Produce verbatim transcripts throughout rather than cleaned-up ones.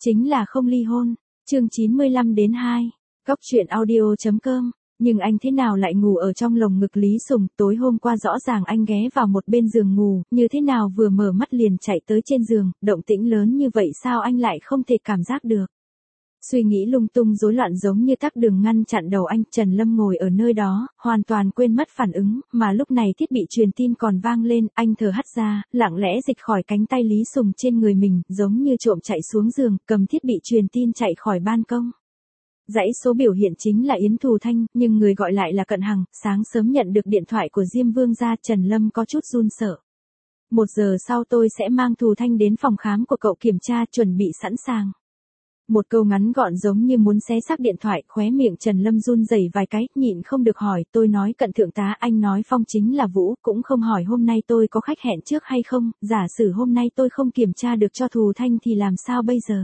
Chính là không ly hôn. Chương chín mươi lăm đến hai. Góc truyện audio chấm com. Nhưng anh thế nào lại ngủ ở trong lồng ngực Lý Sùng, tối hôm qua rõ ràng anh ghé vào một bên giường ngủ, như thế nào vừa mở mắt liền chạy tới trên giường, động tĩnh lớn như vậy sao anh lại không thể cảm giác được. Suy nghĩ lung tung rối loạn giống như tắc đường ngăn chặn đầu anh, Trần Lâm ngồi ở nơi đó, hoàn toàn quên mất phản ứng, mà lúc này thiết bị truyền tin còn vang lên, anh thở hắt ra, lặng lẽ dịch khỏi cánh tay Lý Sùng trên người mình, giống như trộm chạy xuống giường, cầm thiết bị truyền tin chạy khỏi ban công. Dãy số biểu hiện chính là Yến Thù Thanh, nhưng người gọi lại là Cận Hằng, sáng sớm nhận được điện thoại của Diêm Vương gia, Trần Lâm có chút run sợ. Một giờ sau tôi sẽ mang Thù Thanh đến phòng khám của cậu kiểm tra, chuẩn bị sẵn sàng. Một câu ngắn gọn giống như muốn xé xác điện thoại, khóe miệng Trần Lâm run rẩy vài cái, nhịn không được hỏi, tôi nói Cận thượng tá, anh nói Phong chính là Vũ, cũng không hỏi hôm nay tôi có khách hẹn trước hay không, giả sử hôm nay tôi không kiểm tra được cho Thù Thanh thì làm sao bây giờ?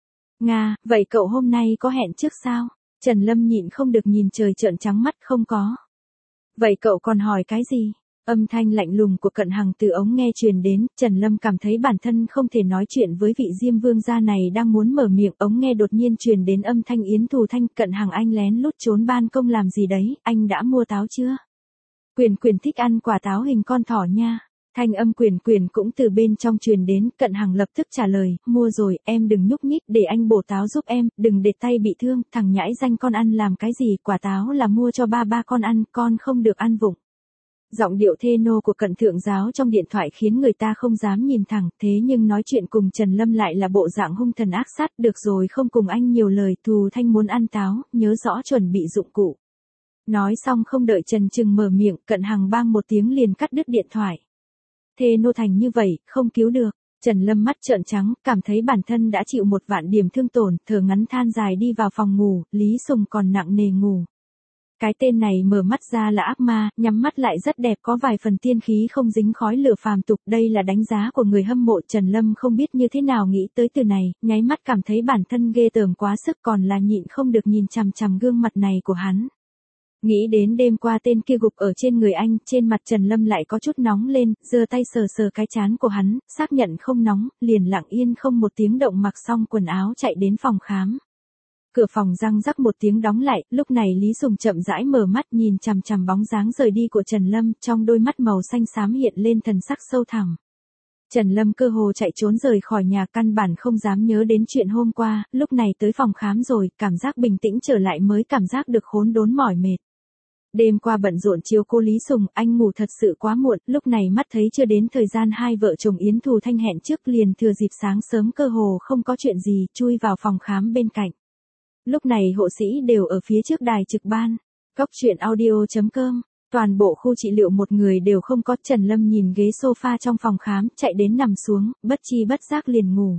Nga, vậy cậu hôm nay có hẹn trước sao? Trần Lâm nhịn không được nhìn trời trợn trắng mắt, không có. Vậy cậu còn hỏi cái gì? Âm thanh lạnh lùng của Cận Hằng từ ống nghe truyền đến, Trần Lâm cảm thấy bản thân không thể nói chuyện với vị Diêm Vương gia này đang muốn mở miệng, ống nghe đột nhiên truyền đến âm thanh Yến Thù Thanh, Cận Hằng anh lén lút trốn ban công làm gì đấy, anh đã mua táo chưa? Quyền Quyền thích ăn quả táo hình con thỏ nha. Thanh âm Quyền Quyền cũng từ bên trong truyền đến, Cận Hằng lập tức trả lời, mua rồi, em đừng nhúc nhích, để anh bổ táo giúp em, đừng để tay bị thương, thằng nhãi danh con ăn làm cái gì, quả táo là mua cho ba ba con ăn, con không được ăn vụng. Giọng điệu thê nô của Cận thượng giáo trong điện thoại khiến người ta không dám nhìn thẳng, thế nhưng nói chuyện cùng Trần Lâm lại là bộ dạng hung thần ác sát, được rồi không cùng anh nhiều lời, Thù Thanh muốn ăn táo, nhớ rõ chuẩn bị dụng cụ. Nói xong không đợi Trần Trừng mở miệng, Cận Hằng bang một tiếng liền cắt đứt điện thoại. Thê nô thành như vậy, không cứu được. Trần Lâm mắt trợn trắng, cảm thấy bản thân đã chịu một vạn điểm thương tổn, thở ngắn than dài đi vào phòng ngủ, Lý Sùng còn nặng nề ngủ. Cái tên này mở mắt ra là ác ma, nhắm mắt lại rất đẹp, có vài phần tiên khí không dính khói lửa phàm tục, đây là đánh giá của người hâm mộ. Trần Lâm không biết như thế nào nghĩ tới từ này, nháy mắt cảm thấy bản thân ghê tởm quá sức, còn là nhịn không được nhìn chằm chằm gương mặt này của hắn. Nghĩ đến đêm qua tên kia gục ở trên người anh, trên mặt Trần Lâm lại có chút nóng lên, giơ tay sờ sờ cái trán của hắn, xác nhận không nóng, liền lặng yên không một tiếng động mặc xong quần áo chạy đến phòng khám. Cửa phòng răng rắc một tiếng đóng lại, lúc này Lý Sùng chậm rãi mở mắt nhìn chằm chằm bóng dáng rời đi của Trần Lâm, trong đôi mắt màu xanh xám hiện lên thần sắc sâu thẳm. Trần Lâm cơ hồ chạy trốn rời khỏi nhà, căn bản không dám nhớ đến chuyện hôm qua, lúc này tới phòng khám rồi, cảm giác bình tĩnh trở lại mới cảm giác được khốn đốn mỏi mệt. Đêm qua bận rộn chiếu cô Lý Sùng, anh ngủ thật sự quá muộn, lúc này mắt thấy chưa đến thời gian hai vợ chồng Yến Thù Thanh hẹn trước, liền thừa dịp sáng sớm cơ hồ không có chuyện gì, chui vào phòng khám bên cạnh. Lúc này hộ sĩ đều ở phía trước đài trực ban. Góc truyện audio chấm com. Toàn bộ khu trị liệu một người đều không có. Trần Lâm nhìn ghế sofa trong phòng khám, chạy đến nằm xuống, bất chi bất giác liền ngủ.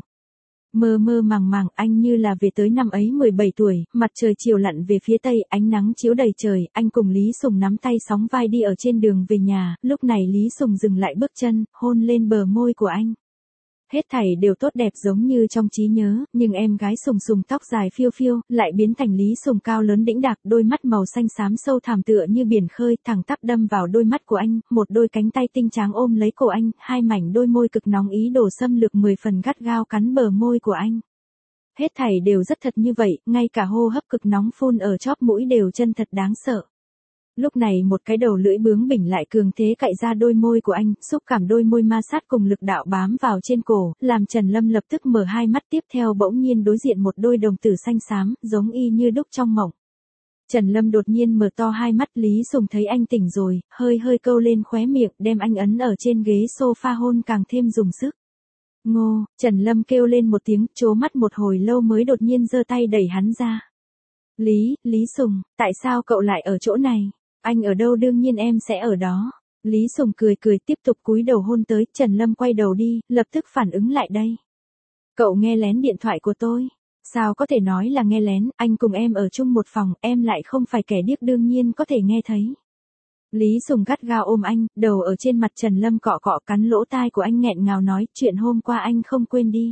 Mơ mơ màng màng, anh như là về tới năm ấy mười bảy tuổi, mặt trời chiều lặn về phía tây, ánh nắng chiếu đầy trời, anh cùng Lý Sùng nắm tay sóng vai đi ở trên đường về nhà, lúc này Lý Sùng dừng lại bước chân, hôn lên bờ môi của anh. Hết thảy đều tốt đẹp giống như trong trí nhớ, nhưng em gái Sùng Sùng tóc dài phiêu phiêu, lại biến thành Lý Sùng cao lớn đĩnh đạc, đôi mắt màu xanh xám sâu thẳm tựa như biển khơi, thẳng tắp đâm vào đôi mắt của anh, một đôi cánh tay tinh tráng ôm lấy cổ anh, hai mảnh đôi môi cực nóng ý đồ xâm lược mười phần gắt gao cắn bờ môi của anh. Hết thảy đều rất thật như vậy, ngay cả hô hấp cực nóng phun ở chóp mũi đều chân thật đáng sợ. Lúc này một cái đầu lưỡi bướng bỉnh lại cường thế cạy ra đôi môi của anh, xúc cảm đôi môi ma sát cùng lực đạo bám vào trên cổ, làm Trần Lâm lập tức mở hai mắt, tiếp theo bỗng nhiên đối diện một đôi đồng tử xanh xám, giống y như đúc trong mộng. Trần Lâm đột nhiên mở to hai mắt, Lý Sùng thấy anh tỉnh rồi, hơi hơi câu lên khóe miệng, đem anh ấn ở trên ghế sofa hôn càng thêm dùng sức. Ngô, Trần Lâm kêu lên một tiếng, trố mắt một hồi lâu mới đột nhiên giơ tay đẩy hắn ra. Lý, Lý Sùng, tại sao cậu lại ở chỗ này? Anh ở đâu đương nhiên em sẽ ở đó. Lý Sùng cười cười tiếp tục cúi đầu hôn tới, Trần Lâm quay đầu đi, lập tức phản ứng lại đây. Cậu nghe lén điện thoại của tôi. Sao có thể nói là nghe lén, anh cùng em ở chung một phòng, em lại không phải kẻ điếc đương nhiên có thể nghe thấy. Lý Sùng gắt gao ôm anh, đầu ở trên mặt Trần Lâm cọ cọ cắn lỗ tai của anh nghẹn ngào nói, chuyện hôm qua anh không quên đi.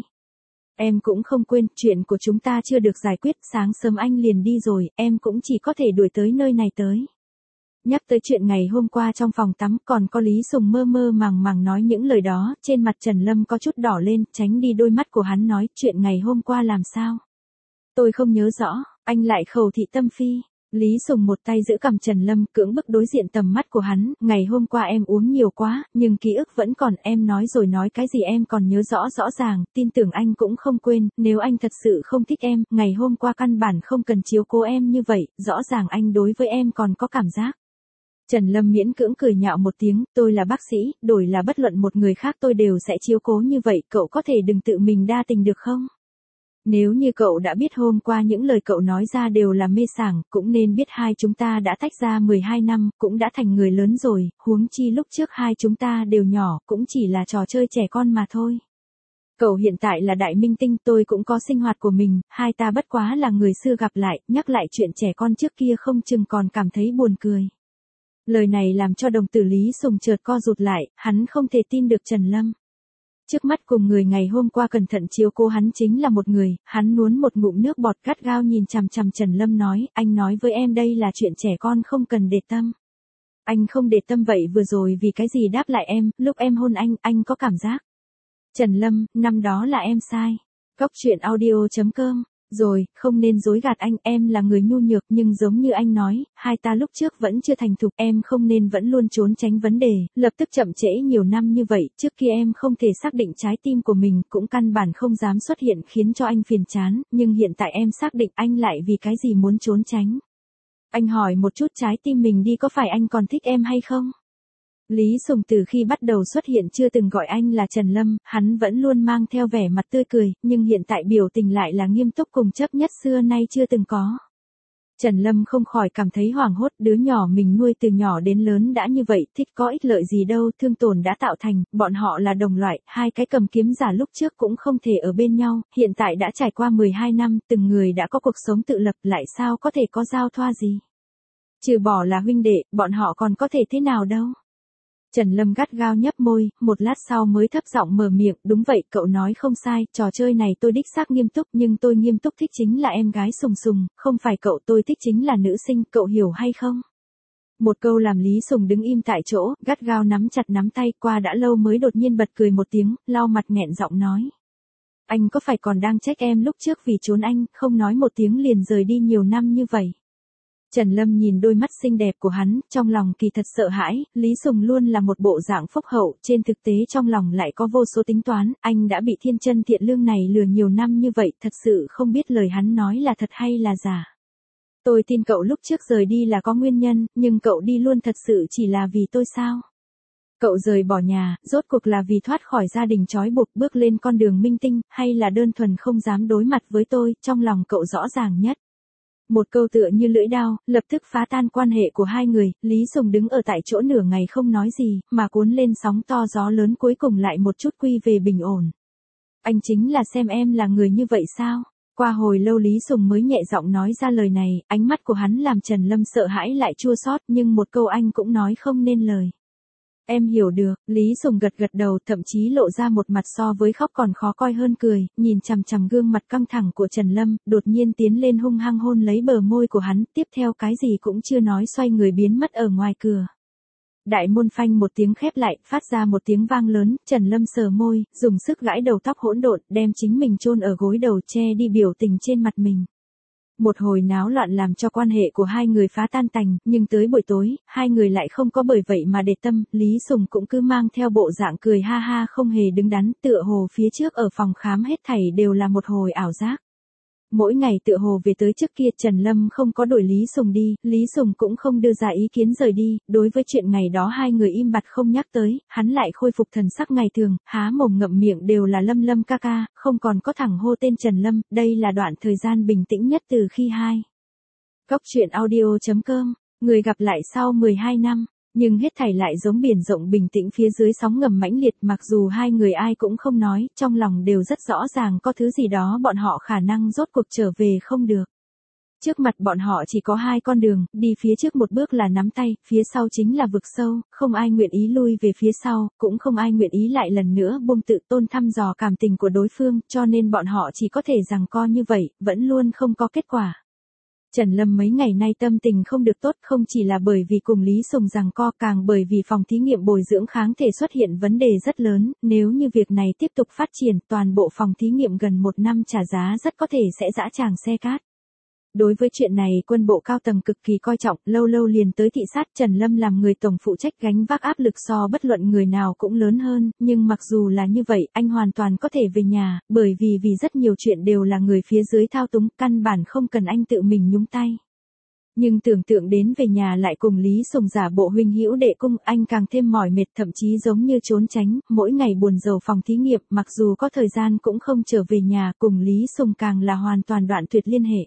Em cũng không quên, chuyện của chúng ta chưa được giải quyết, sáng sớm anh liền đi rồi, em cũng chỉ có thể đuổi tới nơi này tới. Nhắc tới chuyện ngày hôm qua trong phòng tắm còn có Lý Sùng mơ mơ màng màng nói những lời đó, trên mặt Trần Lâm có chút đỏ lên, tránh đi đôi mắt của hắn nói chuyện ngày hôm qua làm sao. Tôi không nhớ rõ, anh lại khẩu thị tâm phi. Lý Sùng một tay giữ cằm Trần Lâm cưỡng bức đối diện tầm mắt của hắn, ngày hôm qua em uống nhiều quá, nhưng ký ức vẫn còn, em nói rồi nói cái gì em còn nhớ rõ rõ ràng, tin tưởng anh cũng không quên, nếu anh thật sự không thích em, ngày hôm qua căn bản không cần chiếu cố em như vậy, rõ ràng anh đối với em còn có cảm giác. Trần Lâm miễn cưỡng cười nhạo một tiếng, tôi là bác sĩ, đổi là bất luận một người khác tôi đều sẽ chiếu cố như vậy, cậu có thể đừng tự mình đa tình được không? Nếu như cậu đã biết hôm qua những lời cậu nói ra đều là mê sảng, cũng nên biết hai chúng ta đã tách ra mười hai năm, cũng đã thành người lớn rồi, huống chi lúc trước hai chúng ta đều nhỏ, cũng chỉ là trò chơi trẻ con mà thôi. Cậu hiện tại là đại minh tinh, tôi cũng có sinh hoạt của mình, hai ta bất quá là người xưa gặp lại, nhắc lại chuyện trẻ con trước kia không chừng còn cảm thấy buồn cười. Lời này làm cho đồng tử Lý Sùng chợt co rụt lại, hắn không thể tin được Trần Lâm. Trước mắt cùng người ngày hôm qua cẩn thận chiếu cố hắn chính là một người, hắn nuốt một ngụm nước bọt gắt gao nhìn chằm chằm Trần Lâm nói, anh nói với em đây là chuyện trẻ con không cần để tâm. Anh không để tâm vậy vừa rồi vì cái gì đáp lại em, lúc em hôn anh, anh có cảm giác. Trần Lâm, năm đó là em sai. Cóc truyện audio chấm com. Rồi, không nên dối gạt anh, em là người nhu nhược nhưng giống như anh nói, hai ta lúc trước vẫn chưa thành thục, em không nên vẫn luôn trốn tránh vấn đề, lập tức chậm trễ nhiều năm như vậy, trước kia em không thể xác định trái tim của mình, cũng căn bản không dám xuất hiện khiến cho anh phiền chán, nhưng hiện tại em xác định anh lại vì cái gì muốn trốn tránh. Anh hỏi một chút trái tim mình đi có phải anh còn thích em hay không? Lý Sùng từ khi bắt đầu xuất hiện chưa từng gọi anh là Trần Lâm, hắn vẫn luôn mang theo vẻ mặt tươi cười, nhưng hiện tại biểu tình lại là nghiêm túc cùng chấp nhất xưa nay chưa từng có. Trần Lâm không khỏi cảm thấy hoảng hốt, đứa nhỏ mình nuôi từ nhỏ đến lớn đã như vậy, thích có ích lợi gì đâu, thương tổn đã tạo thành, bọn họ là đồng loại, hai cái cầm kiếm giả lúc trước cũng không thể ở bên nhau, hiện tại đã trải qua mười hai năm, từng người đã có cuộc sống tự lập, lại sao có thể có giao thoa gì. Trừ bỏ là huynh đệ, bọn họ còn có thể thế nào đâu. Trần Lâm gắt gao nhấp môi, một lát sau mới thấp giọng mở miệng, đúng vậy, cậu nói không sai, trò chơi này tôi đích xác nghiêm túc, nhưng tôi nghiêm túc thích chính là em gái Sùng Sùng, không phải cậu, tôi thích chính là nữ sinh, cậu hiểu hay không? Một câu làm Lý Sùng đứng im tại chỗ, gắt gao nắm chặt nắm tay, qua đã lâu mới đột nhiên bật cười một tiếng, lau mặt nghẹn giọng nói. Anh có phải còn đang trách em lúc trước vì trốn anh, không nói một tiếng liền rời đi nhiều năm như vậy? Trần Lâm nhìn đôi mắt xinh đẹp của hắn, trong lòng kỳ thật sợ hãi, Lý Sùng luôn là một bộ dạng phúc hậu, trên thực tế trong lòng lại có vô số tính toán, anh đã bị thiên chân thiện lương này lừa nhiều năm như vậy, thật sự không biết lời hắn nói là thật hay là giả. Tôi tin cậu lúc trước rời đi là có nguyên nhân, nhưng cậu đi luôn thật sự chỉ là vì tôi sao? Cậu rời bỏ nhà, rốt cuộc là vì thoát khỏi gia đình trói buộc bước lên con đường minh tinh, hay là đơn thuần không dám đối mặt với tôi, trong lòng cậu rõ ràng nhất. Một câu tựa như lưỡi đao, lập tức phá tan quan hệ của hai người, Lý Sùng đứng ở tại chỗ nửa ngày không nói gì, mà cuốn lên sóng to gió lớn cuối cùng lại một chút quy về bình ổn. Anh chính là xem em là người như vậy sao? Qua hồi lâu Lý Sùng mới nhẹ giọng nói ra lời này, ánh mắt của hắn làm Trần Lâm sợ hãi lại chua xót, nhưng một câu anh cũng nói không nên lời. Em hiểu được, Lý Sùng gật gật đầu, thậm chí lộ ra một mặt so với khóc còn khó coi hơn cười, nhìn chằm chằm gương mặt căng thẳng của Trần Lâm, đột nhiên tiến lên hung hăng hôn lấy bờ môi của hắn, tiếp theo cái gì cũng chưa nói xoay người biến mất ở ngoài cửa. Đại môn phanh một tiếng khép lại, phát ra một tiếng vang lớn, Trần Lâm sờ môi, dùng sức gãi đầu tóc hỗn độn, đem chính mình chôn ở gối đầu che đi biểu tình trên mặt mình. Một hồi náo loạn làm cho quan hệ của hai người phá tan tành, nhưng tới buổi tối, hai người lại không có bởi vậy mà để tâm, Lý Sùng cũng cứ mang theo bộ dạng cười ha ha không hề đứng đắn, tựa hồ phía trước ở phòng khám hết thảy đều là một hồi ảo giác. Mỗi ngày tựa hồ về tới trước kia Trần Lâm không có đuổi Lý Sùng đi, Lý Sùng cũng không đưa ra ý kiến rời đi, đối với chuyện ngày đó hai người im bặt không nhắc tới, hắn lại khôi phục thần sắc ngày thường, há mồm ngậm miệng đều là Lâm Lâm ca ca, không còn có thẳng hô tên Trần Lâm, đây là đoạn thời gian bình tĩnh nhất từ khi hai. Cóc truyện audio chấm com, người gặp lại sau mười hai năm. Nhưng hết thảy lại giống biển rộng bình tĩnh phía dưới sóng ngầm mãnh liệt, mặc dù hai người ai cũng không nói, trong lòng đều rất rõ ràng có thứ gì đó bọn họ khả năng rốt cuộc trở về không được. Trước mặt bọn họ chỉ có hai con đường, đi phía trước một bước là nắm tay, phía sau chính là vực sâu, không ai nguyện ý lui về phía sau, cũng không ai nguyện ý lại lần nữa buông tự tôn thăm dò cảm tình của đối phương, cho nên bọn họ chỉ có thể giằng co như vậy, vẫn luôn không có kết quả. Trần Lâm mấy ngày nay tâm tình không được tốt, không chỉ là bởi vì cùng Lý Sùng giằng co, càng bởi vì phòng thí nghiệm bồi dưỡng kháng thể xuất hiện vấn đề rất lớn, nếu như việc này tiếp tục phát triển, toàn bộ phòng thí nghiệm gần một năm trả giá rất có thể sẽ dã tràng xe cát. Đối với chuyện này quân bộ cao tầng cực kỳ coi trọng, lâu lâu liền tới thị sát. Trần Lâm làm người tổng phụ trách gánh vác áp lực so bất luận người nào cũng lớn hơn, nhưng mặc dù là như vậy, anh hoàn toàn có thể về nhà, bởi vì vì rất nhiều chuyện đều là người phía dưới thao túng, căn bản không cần anh tự mình nhúng tay. Nhưng tưởng tượng đến về nhà lại cùng Lý Sùng giả bộ huynh hữu đệ cung, anh càng thêm mỏi mệt, thậm chí giống như trốn tránh, mỗi ngày buồn rầu phòng thí nghiệm, mặc dù có thời gian cũng không trở về nhà, cùng Lý Sùng càng là hoàn toàn đoạn tuyệt liên hệ.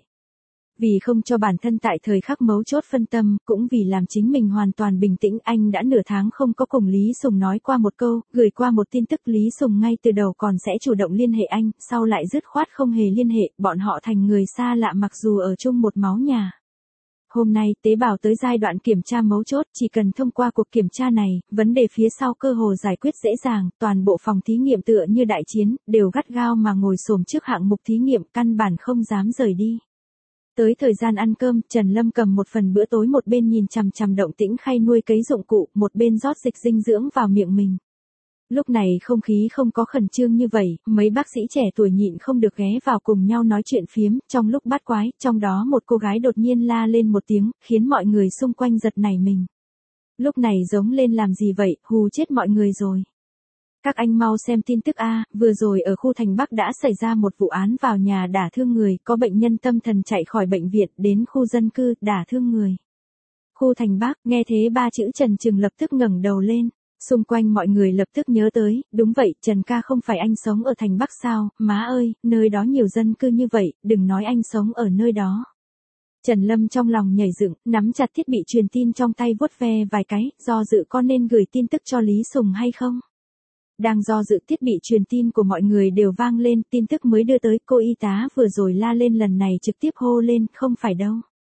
Vì không cho bản thân tại thời khắc mấu chốt phân tâm, cũng vì làm chính mình hoàn toàn bình tĩnh, anh đã nửa tháng không có cùng Lý Sùng nói qua một câu, gửi qua một tin tức. Lý Sùng ngay từ đầu còn sẽ chủ động liên hệ anh, sau lại dứt khoát không hề liên hệ, bọn họ thành người xa lạ mặc dù ở chung một máu nhà. Hôm nay, tế bào tới giai đoạn kiểm tra mấu chốt, chỉ cần thông qua cuộc kiểm tra này, vấn đề phía sau cơ hồ giải quyết dễ dàng, toàn bộ phòng thí nghiệm tựa như đại chiến, đều gắt gao mà ngồi xổm trước hạng mục thí nghiệm, căn bản không dám rời đi. Tới thời gian ăn cơm, Trần Lâm cầm một phần bữa tối, một bên nhìn chằm chằm động tĩnh khay nuôi cấy dụng cụ, một bên rót dịch dinh dưỡng vào miệng mình. Lúc này không khí không có khẩn trương như vậy, mấy bác sĩ trẻ tuổi nhịn không được ghé vào cùng nhau nói chuyện phiếm, trong lúc bắt quái, trong đó một cô gái đột nhiên la lên một tiếng, khiến mọi người xung quanh giật nảy mình. Lúc này giống lên làm gì vậy, hù chết mọi người rồi. Các anh mau xem tin tức a, vừa rồi ở khu thành Bắc đã xảy ra một vụ án vào nhà đả thương người, có bệnh nhân tâm thần chạy khỏi bệnh viện đến khu dân cư, đả thương người. Khu thành Bắc, nghe thế ba chữ Trần Trừng lập tức ngẩng đầu lên, xung quanh mọi người lập tức nhớ tới, đúng vậy, Trần ca không phải anh sống ở thành Bắc sao, má ơi, nơi đó nhiều dân cư như vậy, đừng nói anh sống ở nơi đó. Trần Lâm trong lòng nhảy dựng, nắm chặt thiết bị truyền tin trong tay vuốt ve vài cái, do dự có nên gửi tin tức cho Lý Sùng hay không. Đang do dự, thiết bị truyền tin của mọi người đều vang lên, tin tức mới đưa tới, cô y tá vừa rồi la lên lần này trực tiếp hô lên, không phải đâu.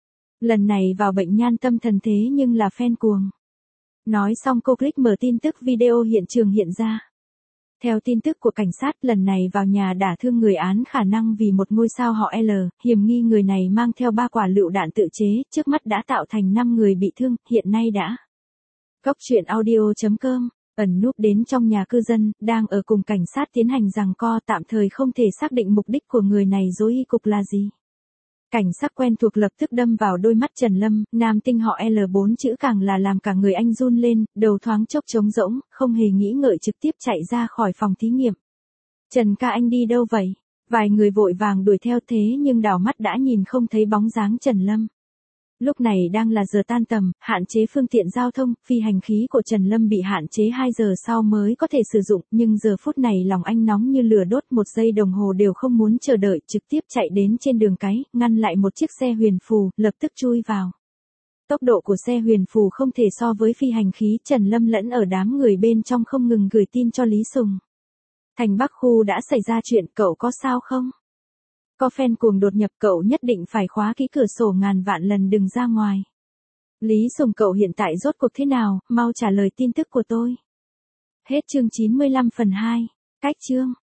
Lần này vào bệnh nhan tâm thần thế nhưng là fan cuồng. Nói xong cô click mở tin tức, video hiện trường hiện ra. Theo tin tức của cảnh sát, lần này vào nhà đả thương người án khả năng vì một ngôi sao họ L, hiểm nghi người này mang theo ba quả lựu đạn tự chế, trước mắt đã tạo thành năm người bị thương, hiện nay đã. Góc truyện audio chấm com ẩn núp đến trong nhà cư dân, đang ở cùng cảnh sát tiến hành giằng co, tạm thời không thể xác định mục đích của người này dối y cục là gì. Cảnh sát quen thuộc lập tức đâm vào đôi mắt Trần Lâm, nam tinh họ L bốn chữ càng là làm cả người anh run lên, đầu thoáng chốc trống rỗng, không hề nghĩ ngợi trực tiếp chạy ra khỏi phòng thí nghiệm. Trần ca anh đi đâu vậy? Vài người vội vàng đuổi theo, thế nhưng đảo mắt đã nhìn không thấy bóng dáng Trần Lâm. Lúc này đang là giờ tan tầm, hạn chế phương tiện giao thông, phi hành khí của Trần Lâm bị hạn chế hai giờ sau mới có thể sử dụng, nhưng giờ phút này lòng anh nóng như lửa đốt, một giây đồng hồ đều không muốn chờ đợi, trực tiếp chạy đến trên đường cái, ngăn lại một chiếc xe huyền phù, lập tức chui vào. Tốc độ của xe huyền phù không thể so với phi hành khí, Trần Lâm lẫn ở đám người bên trong không ngừng gửi tin cho Lý Sùng. Thành Bắc khu đã xảy ra chuyện, cậu có sao không? Có fan cuồng đột nhập, cậu nhất định phải khóa kỹ cửa sổ, ngàn vạn lần đừng ra ngoài. Lý Sùng cậu hiện tại rốt cuộc thế nào, mau trả lời tin tức của tôi. Hết chương chín mươi lăm phần hai. Cách chương.